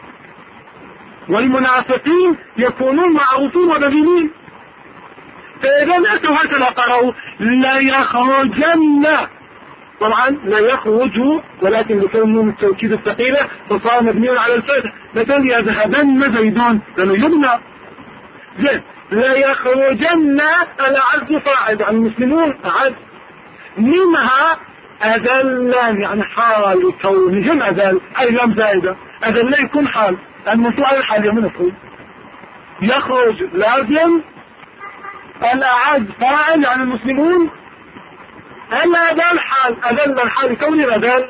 والمنافقين يكونون معروفين وبذلين. فإذا أتوا هكذا قرأوا لا يخرجن، طبعا لا يخرجوا ولكن بكون التوكيد الثقيلة فصار مبني على الفتح، مثل يذهبن زيدون لأنه يبنى زين. لا يخرجن الأعز فاعل عن المسلمون أعز، منها أذلان يعني حال كونهم أذل، أي لم زائدة، أذل يكون حال المنصوب على الحال من الفعل، يخرج لازم، الأعز فاعل عن المسلمون، الأذل حال، أذل الحال كونهم أذل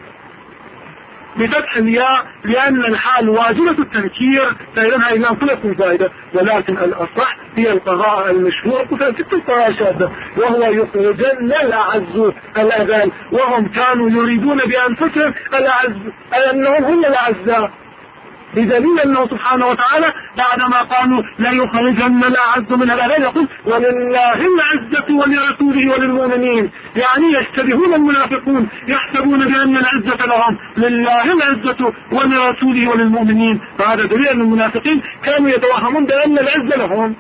بفتح الياء لأن الحال واجبة التنكير، فإذا هي لام كلها تكون زائدة، ولكن الأصح هي القراءة المشهورة في القراءة الشاذة، وهو يخرجن الأعز الأذل، وهم كانوا يريدون بأنفسهم الأعز أنهم هم الأعزاء، بدليل أنه سبحانه وتعالى بعدما قالوا لا يخرجن الأعز من الأذل يقول ولله العزة ولرسوله وللمؤمنين، يعني يشتبهون المنافقون يحسبون بأن العزة لهم، لله العزة ولرسوله وللمؤمنين، فهذا دليل أن المنافقين كانوا يتوهمون بأن العزة لهم.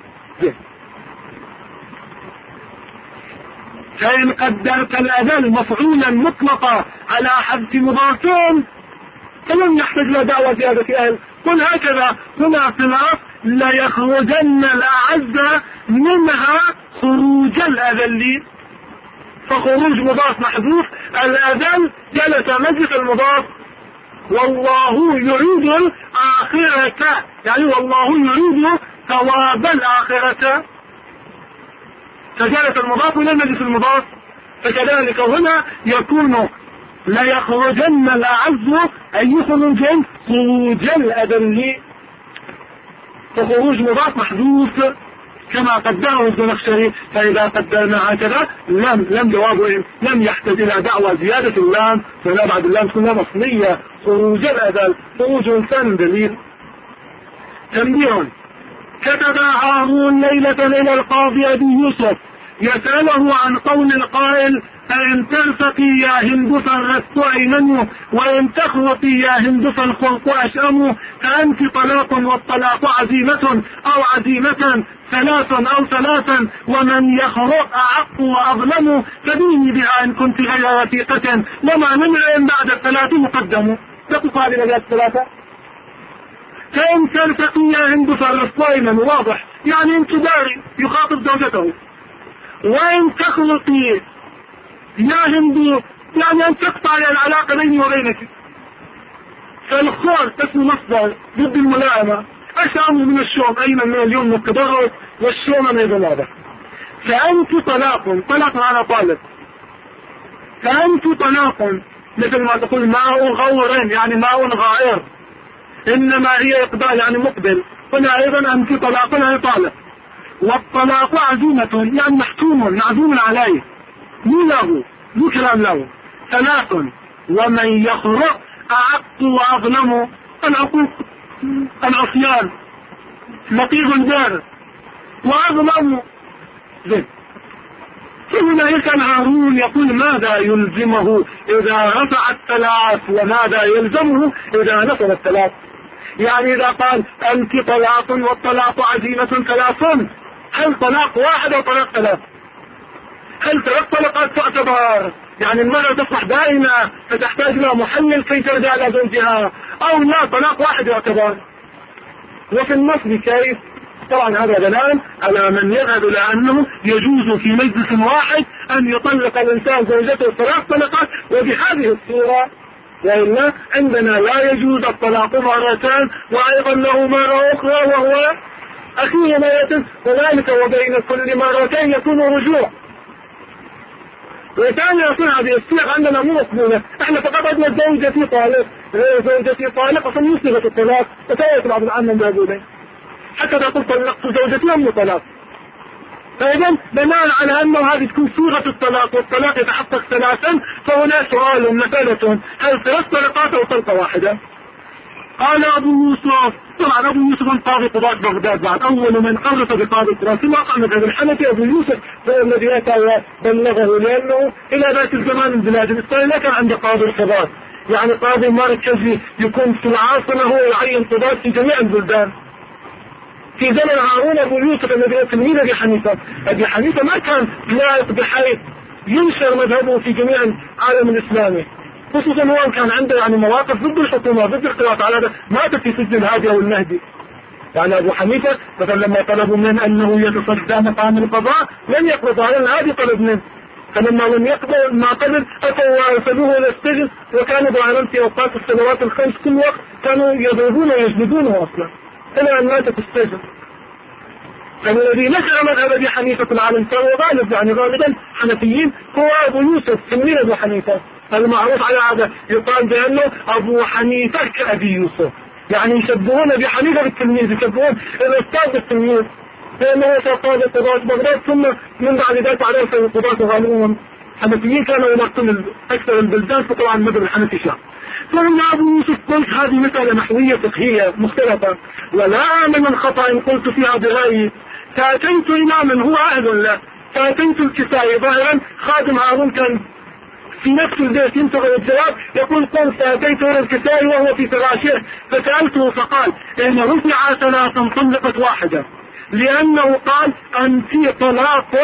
فإن قدرت الأذل مفعولا مطلقا على حذف مضافين فلن يحتاج لا دعوة زيادة أهل، قل هكذا هنا في الأصل لا يخرجن الأعز منها خروج الأذل، فخروج مضاف محذوف، الأذل جلس مجلس المضاف، والله يريد الآخرة يعني والله يريد ثواب الآخرة، فجلس المضاف إلى مجلس المضاف، فكذلك هنا يكون لا يخرجن الأعز أي يخرج خروج الأذل، فخروج مضاف محذوف كما قدره الزمخشري، فإذا قدرنا هكذا لم جوابه لم يحتاج إلى دعوة زيادة اللام، فلا بعد اللام تكون مصلية، خروج الأذل خروج إنسان دليل. تنبيه: كتب هارون ليلة إلى القاضي أبي يوسف يسأله عن قول القائل فإن ترفقي يا هند فالرفق أيمن وإن تخرقي يا هند فالخلق أشأم فأنت طلاق والطلاق عزيمة أو عزيمة ثلاث أو ثلاثا ومن يخرق أعق وأظلم فبيني بها إن كنت غير وثيقة وما من بعد الثلاث مقدم. تقف هذه الآيات الثلاثة. فإن ترفقي يا هند فالرفق أيمن واضح يعني انتظاري يخاطب زوجته. وإن تخلقي يا هند يعني أن تقطع العلاقة بيني وبينك. فالخور اسم مصدر ضد الملائمة أشأم من الشوم أيمن من اليوم والتضرر والشوم من الغلابة. فأنت طلاق طلاق على طالب. فأنت طلاق مثل ما تقول ماء غور يعني ماء غائر إنما هي إقبال يعني مقبل. هنا أيضا أنت طلاق يعني طالب. والطلاق عزيمة يعني محتوم معزوم عليه مو له مو كلام له. ثلاث ومن يخرق أعق وأظلم العقوق العصيان نقيض البار وأظلم زين. فهنا كان هارون يقول ماذا يلزمه إذا رفع الثلاث وماذا يلزمه إذا نفذ الثلاث. يعني إذا قال أنت طلاق والطلاق عزيمة ثلاث هل طلاق واحد أو طلاق ثلاث؟ هل ثلاث طلقات تعتبر يعني المرأة تصبح دائمة فتحتاج إلى محلل كي ترجع إلى زوجها أو لا طلاق واحد يعتبر؟ وفي النصب كيف؟ طبعا هذا دلال على من يذهب إلى أنه يجوز في مجلس واحد أن يطلق الإنسان زوجته ثلاث طلقات وبهذه الصورة. وإلا عندنا لا يجوز الطلاق مرتان وأيضا له مرة أخرى وهو أخيه ما يتم وذلك وبين كل مرتين يكون رجوع. وثاني يكون هذه الصيغ عندنا مو مقبولة. احنا فقط عندنا زوجتي طالق زوجتي طالق اصلا صيغة الطلاق وتوت بعض العالم موجودين حتى تقول طلقت زوجتي أم طلاق. فإذا بناء على أنه هذه تكون صيغة الطلاق والطلاق يتحقق ثلاثا فهنا سؤال مسألة هل ثلاث طلقات أو طلقة واحدة؟ قال أبو يوسف. طبعا أبو يوسف قاضي قضاة بغداد بعد أول من قرص بقاضي التراث في واقع مذهب الحنفي. أبو يوسف هو الذي أتى وبلغه لأنه إلى ذات الزمان البلاد الإسلامية لا كان عنده قاضي القضاة يعني قاضي مركزي يكون في العاصمة هو يعين قضاة في جميع البلدان. في زمن هارون أبو يوسف الذي تلميذ أبي حنيفة. أبي حنيفة ما كان لائق بحيث ينشر مذهبه في جميع العالم الإسلامي خصوصا هو كان عنده يعني مواقف ضد الحكومة ضد الخلافة على هذا مات في سجن الهادي أو المهدي. يعني أبو حنيفة مثلا لما طلبوا منه أنه يتصدى مقام القضاء لم يقبض على الهادي طلب منه فلما لم يقبل ما قبل أتوا وأرسلوه إلى السجن وكانوا ظاهرا في أوقات السنوات الخمس كل وقت كانوا يضربونه ويجلدونه أصلا إلى أن مات في السجن. فالذي نشر مذهب أبي حنيفة في العالم فهو غالب يعني غالبا حنفيين هو أبو يوسف تلميذ أبو حنيفة. المعروف على هذا يقال بأنه أبو حنيفة كأبي يوسف يعني يشبهون أبي حنيفة بالتلميذ يشبهون الأستاذ بالتلميذ لأنه قاضي قضاة بغداد ثم من بعد ذلك عليه القضاة غالبهم حنفيين كانوا يمثلون أكثر البلدان فطبعا المذهب الحنفي شاء. ثم أبو يوسف قلت هذه مسألة نحوية فقهية مختلفة ولا من خطأ قلت فيها برأيي. فأتيت إلى من هو أهل له فأتيت الكسائي ظاهرا خادم هارون كان في نفس البيت ينتظر الجواب يقول قلت فأتيت إلى الكسائي وهو في فراشه فسألته فقال إن رفع ثلاثا طلقت واحدة لأنه قال أنت طلاق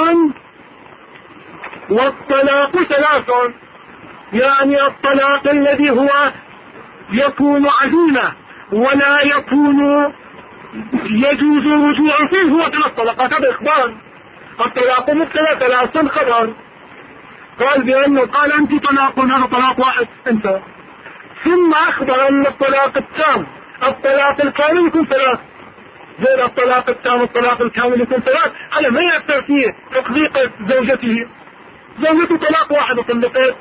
والطلاق ثلاث يعني الطلاق الذي هو يكون عزيمة ولا يكون يجوز الرجوع فيه هو ثلاث طلقات. هذا إخبار. الطلاق مبتلى ثلاث خبر. قال بأنه قال أنت طلاق هذا طلاق واحد انت ثم أخبر أن الطلاق التام الطلاق الكامل يكون ثلاث غير الطلاق التام الطلاق الكامل يكون ثلاث على ما يأثر فيه تطبيق زوجته طلاق واحد وطلقت.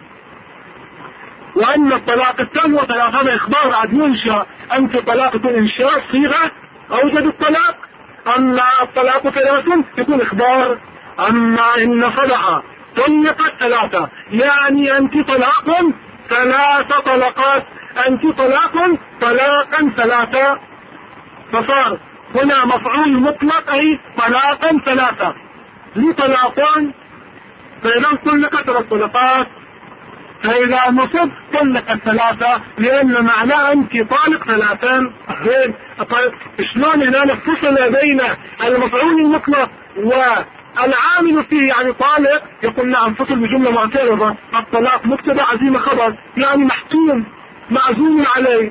وأن الطلاق التام وطلاق هذا إخبار عاد ينشأ أنت طلاق يكون إنشاء صيغة أوجد الطلاق. أما الطلاق ثلاث يكون إخبار. أما إن صدق طلقت ثلاثة يعني أنت طلاق ثلاث طلقات أنت طلاق طلاقا ثلاثة فصار هنا مفعول مطلق أي طلاقا ثلاثة لي طلاقان، فإذا طلقت الطلقات، فإذا نصب طلق الثلاثة، لأن معناه أنت طالق ثلاثا. طيب شلون هنا فصل بين المفعول المطلق والعامل فيه يعني طالق؟ يقول نعم فصل بجملة معترضة. الطلاق مبتدا عزيمة خبر، يعني محتوم معزوم عليه،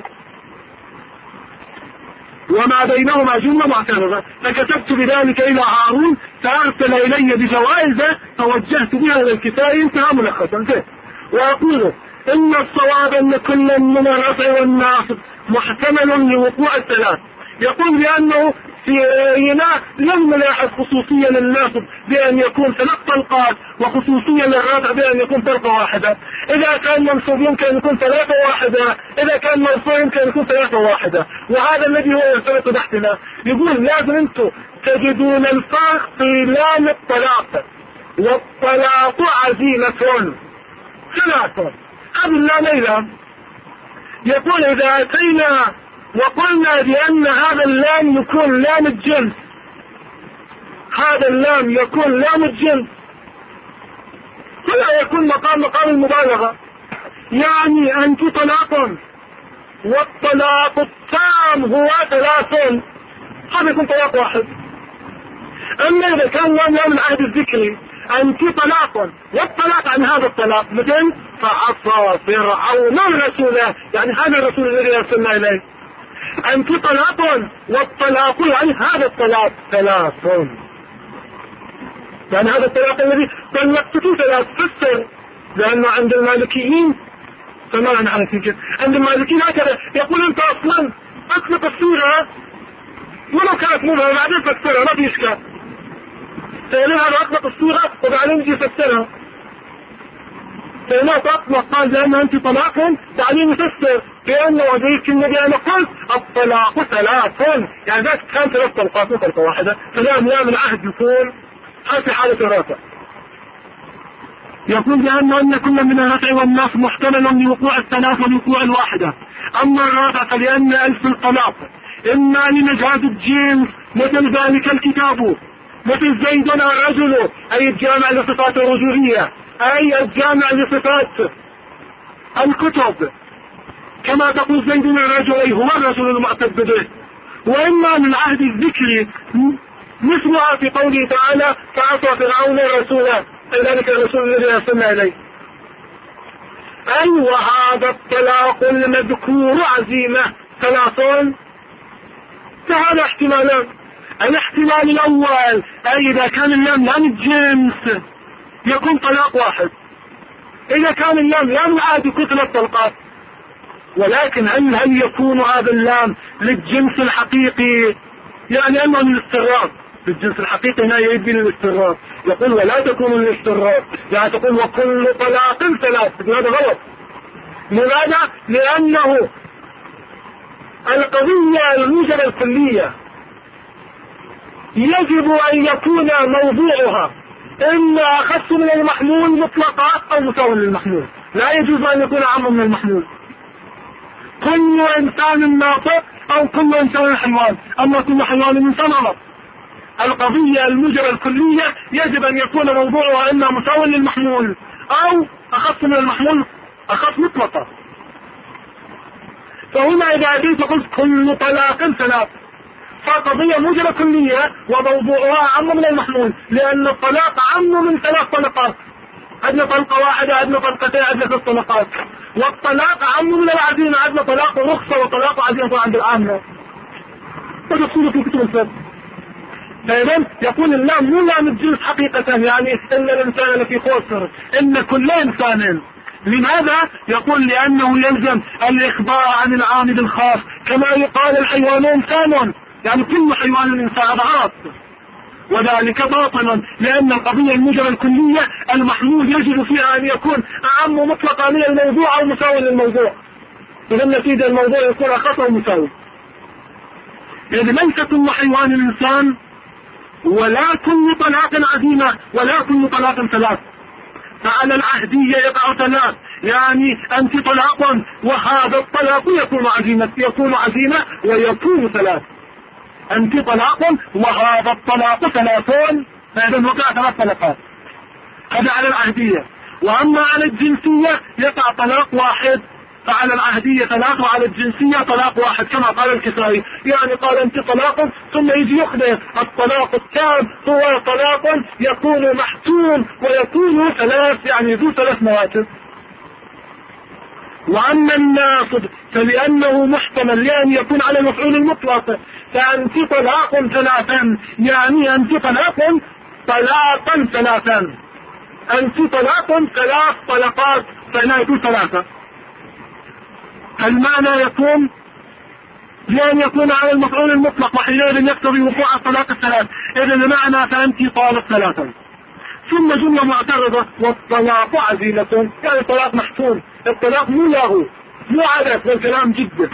وما بينهما جملة معترضة. فكتبت بذلك إلى هارون فأرسل إلي بجوائز توجهت بها إلى الكسائي. انتهى ملخصا. وأقول إن الصواب أن كل من الرفع والناصب محتمل لوقوع الثلاث. يقول لأنه في هنا لم نلاحظ خصوصية للناصب بأن يكون 3 طلقات، وخصوصية للرفع بأن يكون طلقة واحدة. إذا كان منصوب يمكن أن يكون 3 واحدة، إذا كان مرفوع يمكن أن يكون 3 واحدة. وهذا الذي هو يرتبط بحثنا. يقول لازم أنتم تجدون الفرق في لام الطلاق. والطلاق عزيمة 3. هذا اللام لام. يقول إذا أتينا وقلنا بأن هذا اللام يكون لام الجنس، هذا اللام يكون لام الجنس، فلا يكون مقام المبالغة. يعني أنت طلاق، والطلاق التام هو 3، هذا يكون طلاق واحد. أما إذا كان لام العهد الذكري، أنت طلاق والطلاق عن هذا الطلاق، مثل فعصى فرعون رسوله، يعني هذا الرسول الذي أرسلنا إليه. أنت طلاق والطلاق يعني هذا الطلاق 3، يعني هذا الطلاق الذي طلقته 3 فسر. لأنه عند المالكيين سمعنا عن كده، عند المالكيين هكذا يقول أنت أصلا أطلق السورة ولو كانت مبهمة بعدين فسرها ما في إشكال. فإنها أطلق السورة وبعدين يجي يفسرها. فإنها تطلق قال لأن أنت طلاق بعدين يفسر بأنه وذيك النبي أنا قلت الطلاق 3، يعني ذلك كان 3 طلقات مو طلقة واحدة. فلام لام العهد يكون في حالة الرفع. يقول لأنه أن كل من الرفع والنصب محتمل لوقوع الثلاث ولوقوع الواحدة. أما الرفع فلأن ألف الطلاق إما لنجاز الجنس، مثل ذلك الكتاب، مثل زيدنا الرجل، أي الجامع لصفات الرجولية، أي الجامع لصفات الكتب، كما تقول زيدنا الرجل أي هو الرجل المعتد به. وإما من العهد الذكري مثلها في قوله تعالى فعصى فرعون الرسول، أي ذلك الرسول الذي أرسلنا إليه. أي وهذا الطلاق المذكور عزيمة 3. فهذا احتمالان. الاحتمال الأول أي إذا كان اللام لام الجنس يكون طلاق واحد، إذا كان اللام لام العهد يكون 3 طلقات. ولكن هل يكون هذا اللام للجنس الحقيقي؟ يعني أنه للاستغراق. للجنس الحقيقي هنا يبي للاستغراق. يقول ولا تكون للاستغراق، يعني تقول وكل طلاق 3. هذا غلط. لماذا؟ لأنه القضية الموجبة الكلية يجب أن يكون موضوعها إما أخص من المحمول مطلقا أو مساوي للمحمول، لا يجوز أن يكون أعم من المحمول. كل إنسان ناطق أو كل إنسان حيوان، أما كل حيوان إنسان غلط. القضية الموجبة الكلية يجب أن يكون موضوعها إما مساوي للمحمول أو أخص من المحمول، أخص مطلقا. فهنا إذا أتيت قلت كل طلاق 3، فقضية موجبة كلية وموضوعها أعم من المحمول، لأن الطلاق أعم من 3 طلقات. عندنا طلقة واحدة، عندنا طلقتين، عندنا 3 طلقات. والطلاق أعم من العزيمة، عندنا طلاق رخصة وطلاق عزيمة عند العامة. وتفصيل في كتب الفقه. فإذن يقول اللام مو لام الجنس حقيقة، يعني إن الإنسان لفي خسر، إن كل إنسان. لماذا؟ يقول لأنه يلزم الإخبار عن العامل الخاص، كما يقال الحيوان إنسان، يعني كل حيوان إنسان غلط، وذلك باطل، لأن القضية الموجبة الكلية المحمول يجب فيها أن يكون أعم مطلقا من الموضوع أو مساوي للموضوع. إذا النتيجة الموضوع يكون أخص أو مساوي. إذا ليس كل حيوان إنسان، ولا كل طلاق عزيمة، ولا كل طلاق 3. فعلى العهدية يقع 3، يعني أنت طلاق وهذا الطلاق يكون عزيمة ويكون 3. أنت طلاق وهذا الطلاق 3، فإذا وقع 3 طلقات. هذا على العهدية. وأما على الجنسية يقع طلاق واحد. فعلى العهدية 3 وعلى الجنسية طلاق واحد كما قال الكسائي. يعني قال انت طلاق ثم يجي يخبر الطلاق التام هو طلاق يكون محتوم ويكون 3 يعني ذو 3 مراتب. وأما الناصب فلأنه محتمل لأن يكون على المفعول المطلق. فأنت طلاق 3 يعني أنت طلاق طلاقا 3. أنت طلاق 3 طلقات فلا يكون 3. المعنى يكون لأن يكون على المفعول المطلق وحينئذ يقتضي وقوع الطلاق 3. إذا المعنى فأنت طالق 3. ثم جملة معترضة والطلاق عزيمة يعني الطلاق محتوم. الطلاق مو له مو عدد والكلام جدا.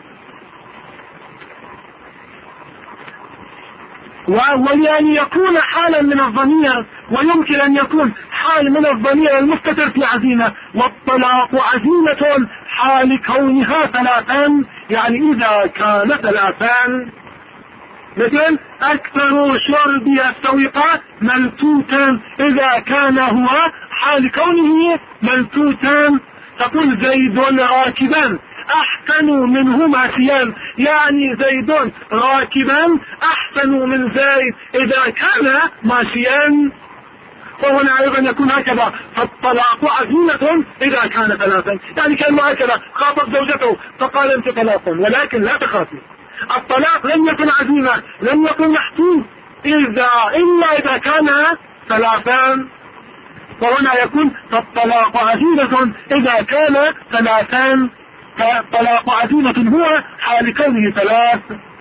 ولأن يكون حالا من الضمير ويمكن أن يكون حال من الضمير المستتر في عزيمة. والطلاق عزيمة حال كونها 3 يعني إذا كان 3 مثل أكثر شرب السويقات ملتوتا إذا كان هو حال كونه ملتوتا. تقول زيد راكبا أحسن منه ماشيا يعني زيد راكبا أحسن من زيد إذا كان ماشيا. فهنا أيضا يكون هكذا. فالطلاق عزيمة إذا كان 3 يعني كان هكذا خاطب زوجته فقال انت طلاق ولكن لا تخافي. الطلاق لم يكن عزيمة لم يكن محتوم إلا إذا كان 3. فهنا يكون فالطلاق عزيمة إذا كان 3. فالطلاق عزيمة هو حال كونه 3.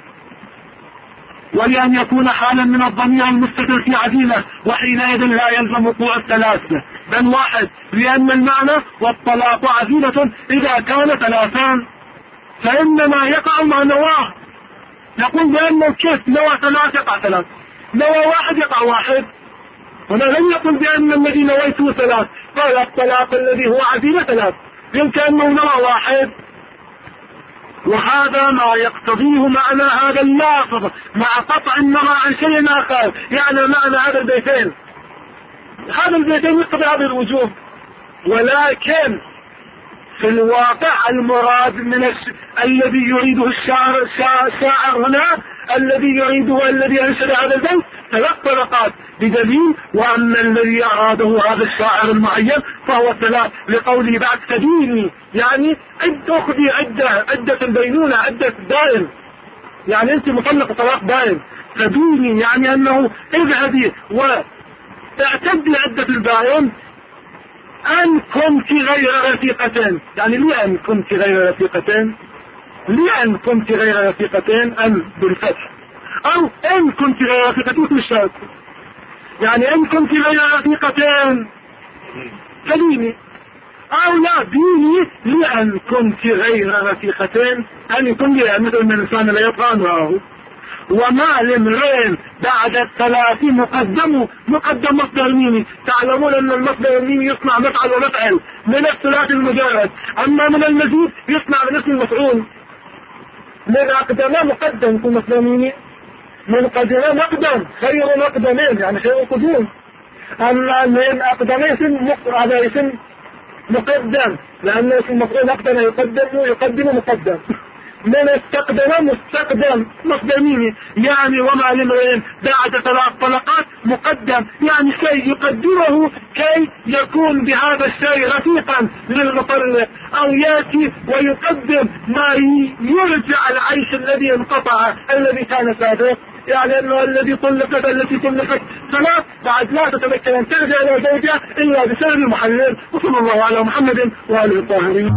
ولأن يكون حالا من الضمير المستتر في عزيمة وحينئذ لا يلزم وقوع 3 بل 1 لأن المعنى والطلاق عزيمة إذا كان 3 فإنما يقع مع نواه. يقول بأنه كيف نوى 3 يقع 3 نوى 1 يقع 1. هنا لم يقل بأن الذي نويته 3 قال الطلاق الذي هو عزيمة 3 يمكن أنه نوى 1. وهذا ما يقتضيه معنى هذا اللافظ مع قطع النظر عن شيء آخر. يعني معنى هذا البيتين يقتضي هذا الوجوب. ولكن في الواقع المراد من الذي يريده الشاعر هنا الذي يريده الذي أنشد هذا البيت 3 طلقات بدليل. وأما الذي أراده هذا الشاعر المعين فهو 3 لقوله بعد تديني يعني أخذي عدة البينونة عدة دائم يعني أنت مطلق طلاق دائم. تديني يعني أنه اذهبي واعتدي عدة البائن أن كنت غير رفيقتين. يعني لأن كنت غير رفيقتين لأن كنت غير رفيقتين أن بالفتح أو أن كنت غير رفيقتين بالشرط. يعني أن كنت غير رفيقتين كليني أو لا ديني لأن كنت غير رفيقتين أن يكون لي مثل من الإنسان لا يبقى أنه. وما لامرئ بعد 3 مقدم مصدر ميمي. تعلمون أن المصدر الميمي يصنع مفعل ومفعل من الثلاثي المجرد. أما من المزيد يصنع من اسم المفعول. من أقدم مقدم في مصدر ميمي من قدم مقدم خير مقدمين يعني خير قدوم. أما من أقدمين هذا اسم مقدم لأن اسم المفعول أقدم يقدم مقدم. من استقدم مستقدم مصدر ميمي يعني وما لامرئ بعد 3 طلقات مقدم يعني شيء يقدمه كي يكون بهذا الشيء رفيقا للمطلق أو يأتي ويقدم ما يرجع العيش الذي انقطع الذي كان سابق. يعني أنه الذي طلقت التي طلقت 3 بعد لا تتمكن أن ترجع إلى زوجها إلا بسبب المحلل. وصلى الله على محمد وآله الطاهرين.